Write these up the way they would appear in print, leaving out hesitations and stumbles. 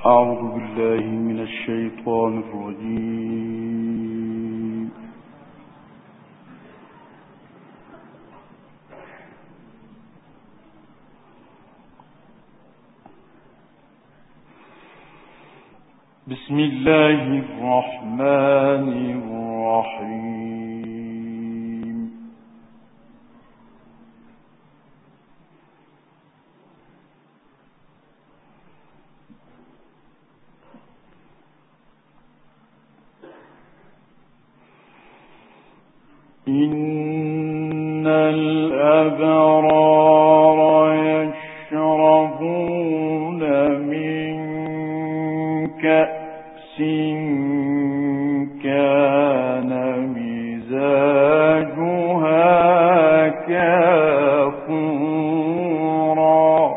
أعوذ بالله من الشيطان الرجيم. بسم الله الرحمن الرحيم. إن الأبرار يشربون من كأس كان مزاجها كافورا.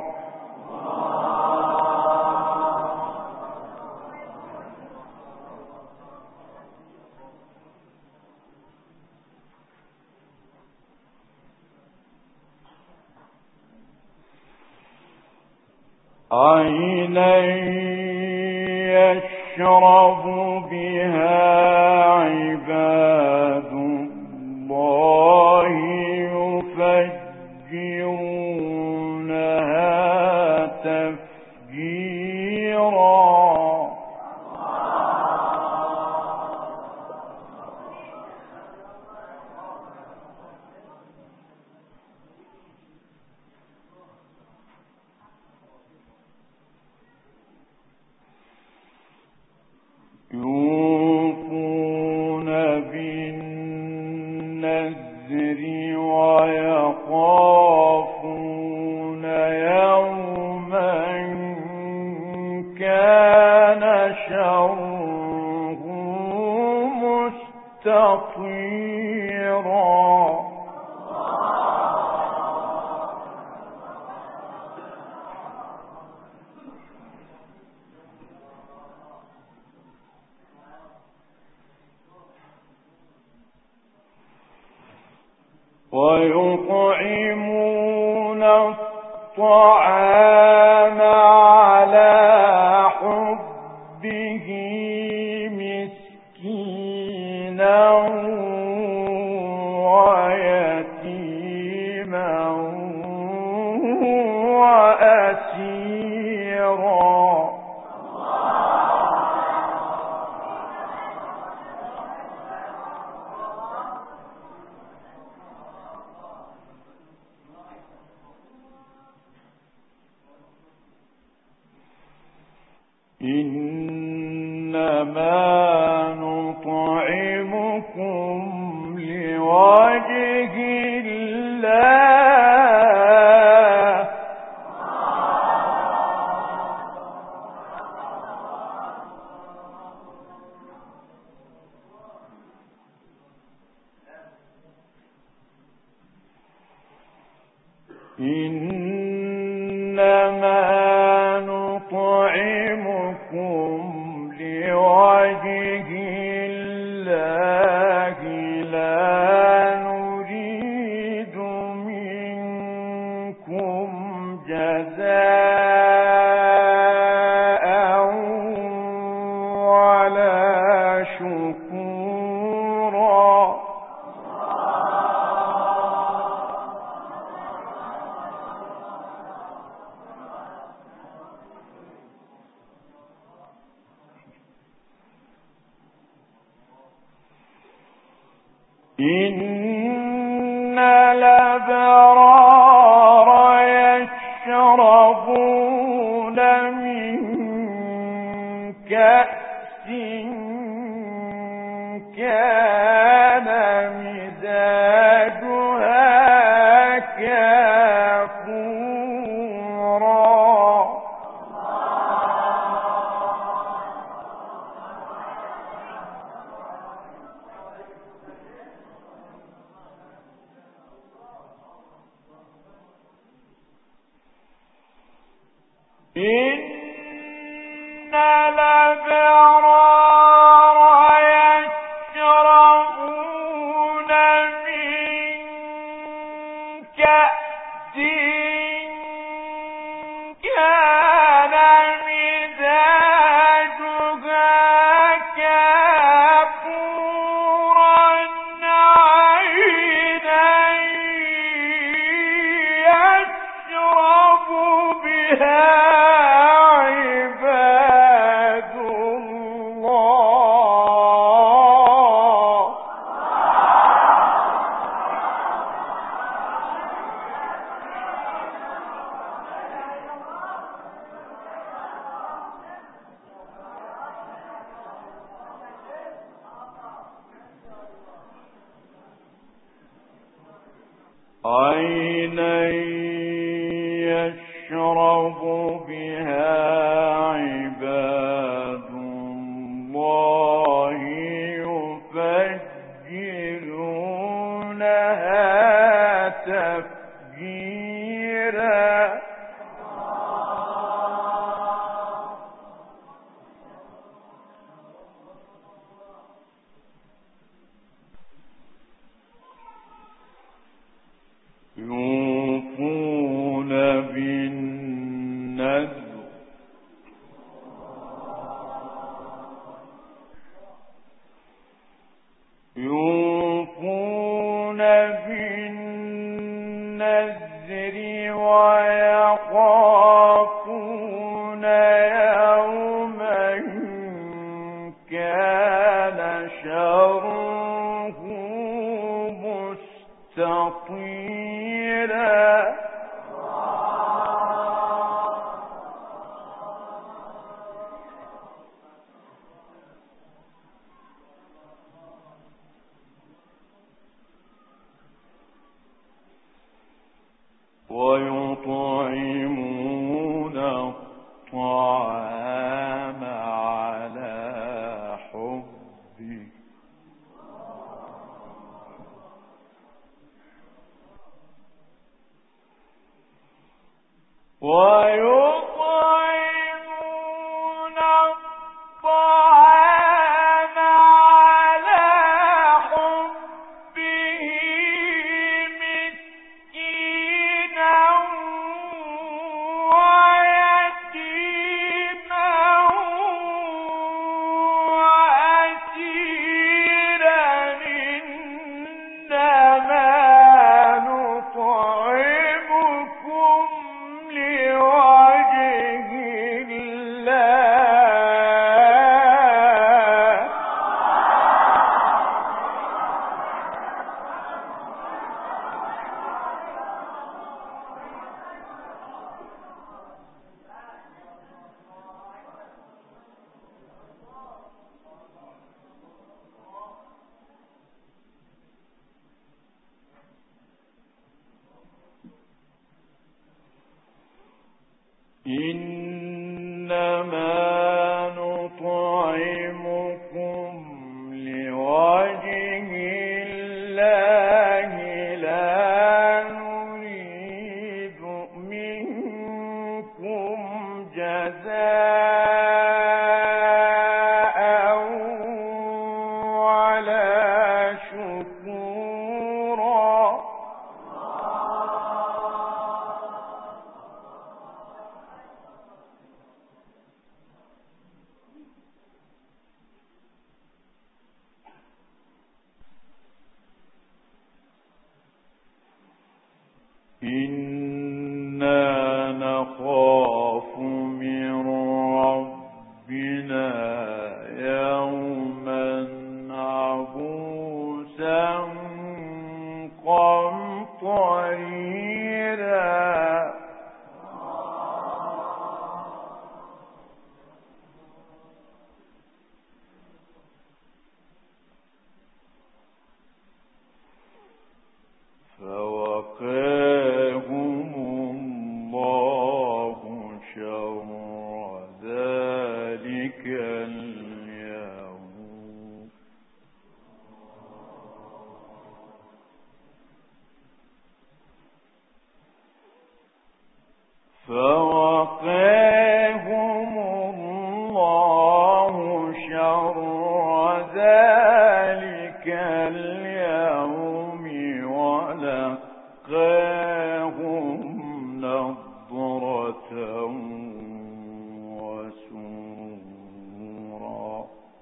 عينا يشرب بها عباد الله يفجرونها تفجيرا. يوفون بالنذر ويخافون يوما كان شره مستطيرا. ويطعمون الطعام على حبه مسكينا ويتيما وأسيرا. إنما نطعمكم لوجه الله إنما نطعمكم لوجه الله لا نريد منكم جزاء ولا شكورا. إن الأبرار يشربون من كأس كان مزاجها كافورا. إن الأبرار يشربون من كأس كان مزاجها عينا يشرب بها عباد الله يفجرونها تفجيرا. يوفون بالنذر ويخافون يوما كان شره مستطيرا. ويطعمون الطعام على حبه ويطعمون الطعام على حبه مسكينا ويتيما وأسيرا إنما نطعمكم لوجه الله إنما نطعمكم لوجه الله لا نريد منكم جزاء ولا شكورا. إنا نخاف من ربنا يوما عبوسا قمطريرا. فوقاهم الله شر ذلك اليوم فوقاهم الله شر ذلك اليوم ولقاهم نضرة وسرورا.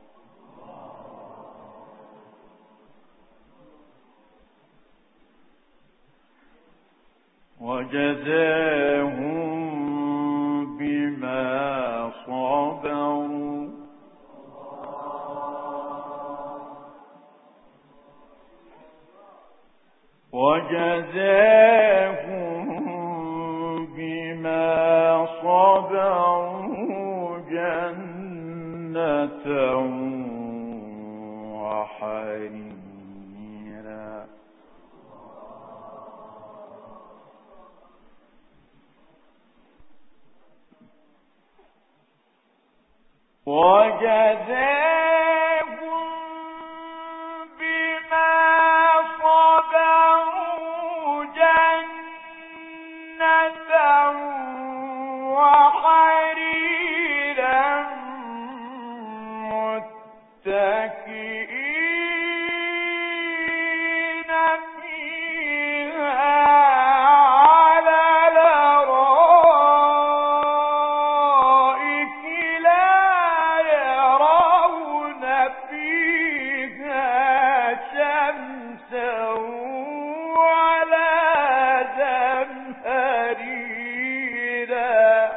وجزاهم بما صبروا جنة وحريرا. وجزاهم بما صبروا جنة وحريرا متكئين فيها على الأرائك لا يرون فيها شمسا ولا زمهريرا.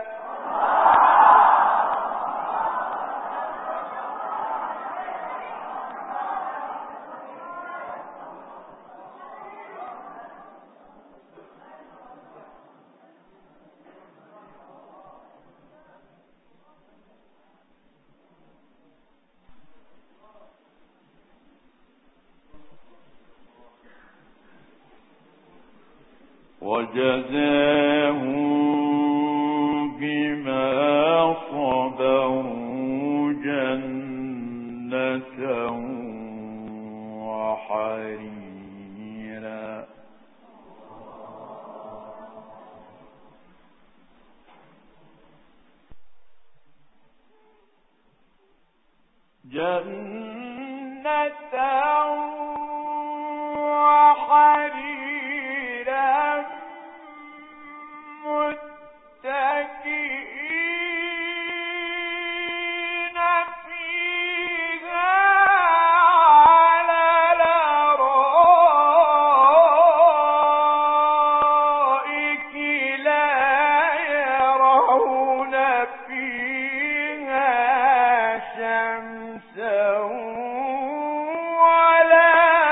وجزاهم بما صبروا جنة وحريرا. جنة وحريرا متكئين فيها على الأرائك لا يرون فيها شمسا ولا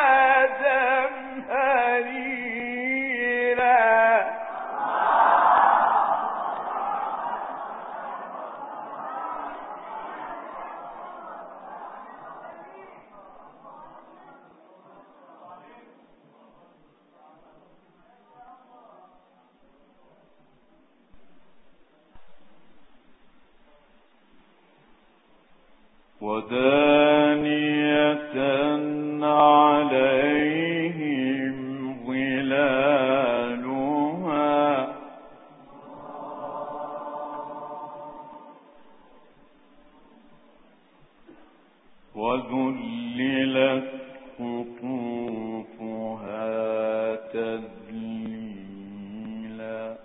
زمهريرا. ودانية عليهم ظلالها وذللت قطوفها تذليلا.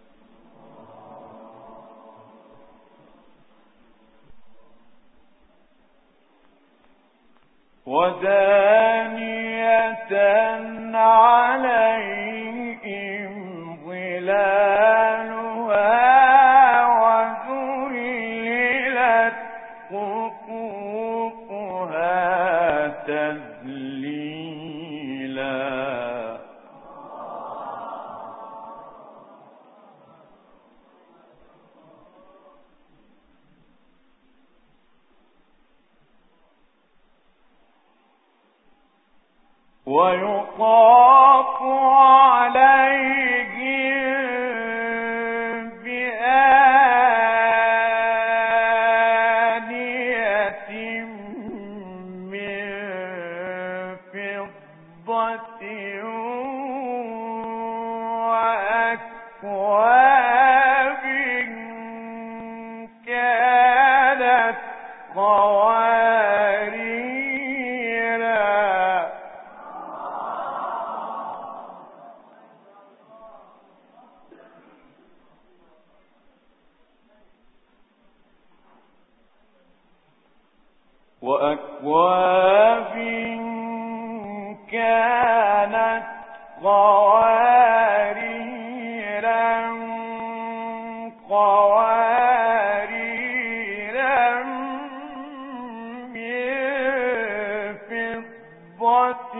ودانية عليهم ظلالها وذللت قطوفها تذليلا. ويطاف عليهم بآنية من فضة وأكواب كانت قواريرا. وأكواب كانت قواريرا من فضة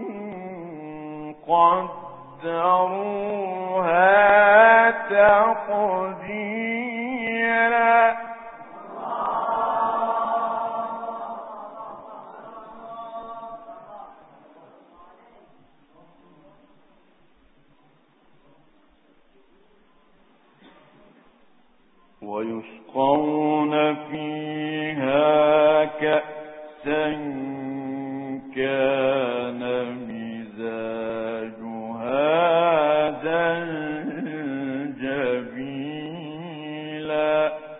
قدروها تقديرا. ويسقون فيها كأسا كان مزاجها زنجبيلا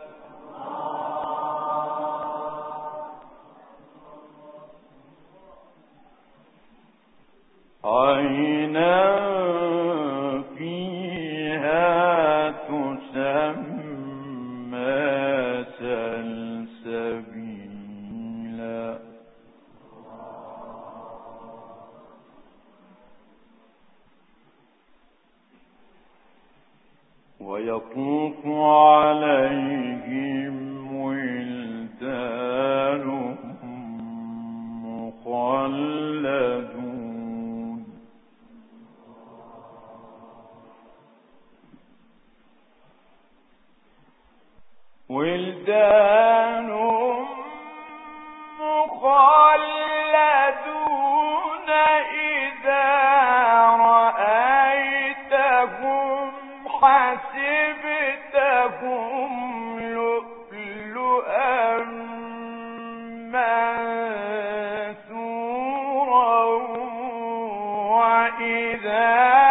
عينا فيها تسمى سلسبيلا ويطوف عليهم ولدان مخلدون ولدان مخلدون إذا رأيتهم حسبتهم لؤلؤا منثورا وإذا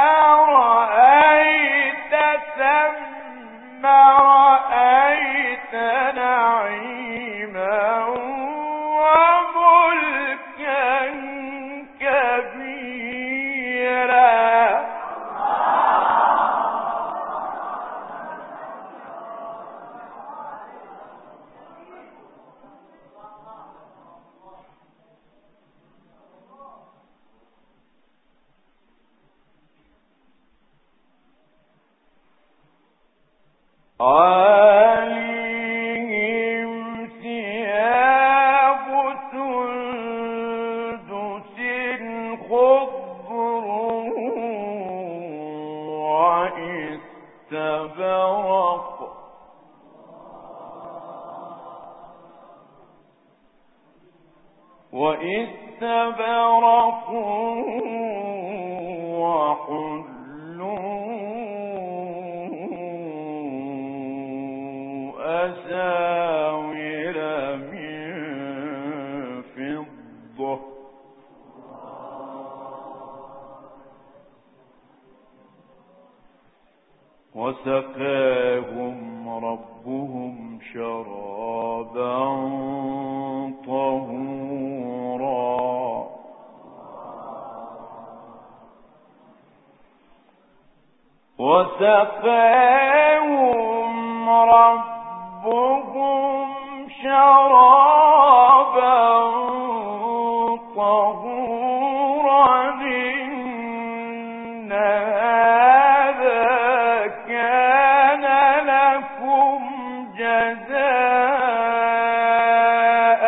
رأيت ثم رأيت نعيما وملكا كبيرا عليهم ثياب سندس خضر وإستبرق وحلوا أساور من فضة وسقاهم ربهم شرابا طهورا وسقاهم ربهم شرابا طهورا إن هذا كان لكم جزاء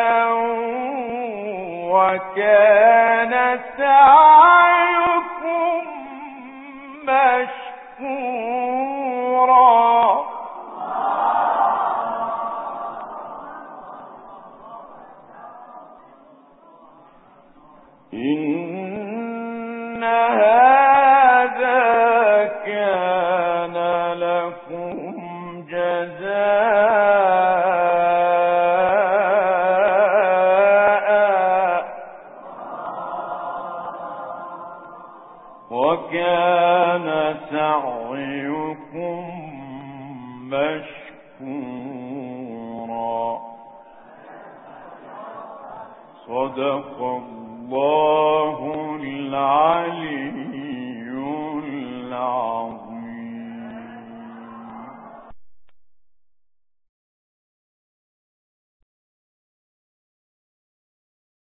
وكان سعيكم مشكورا إن هذا كان لكم جزاء وكان سعيكم مشكورا صدق الله العلي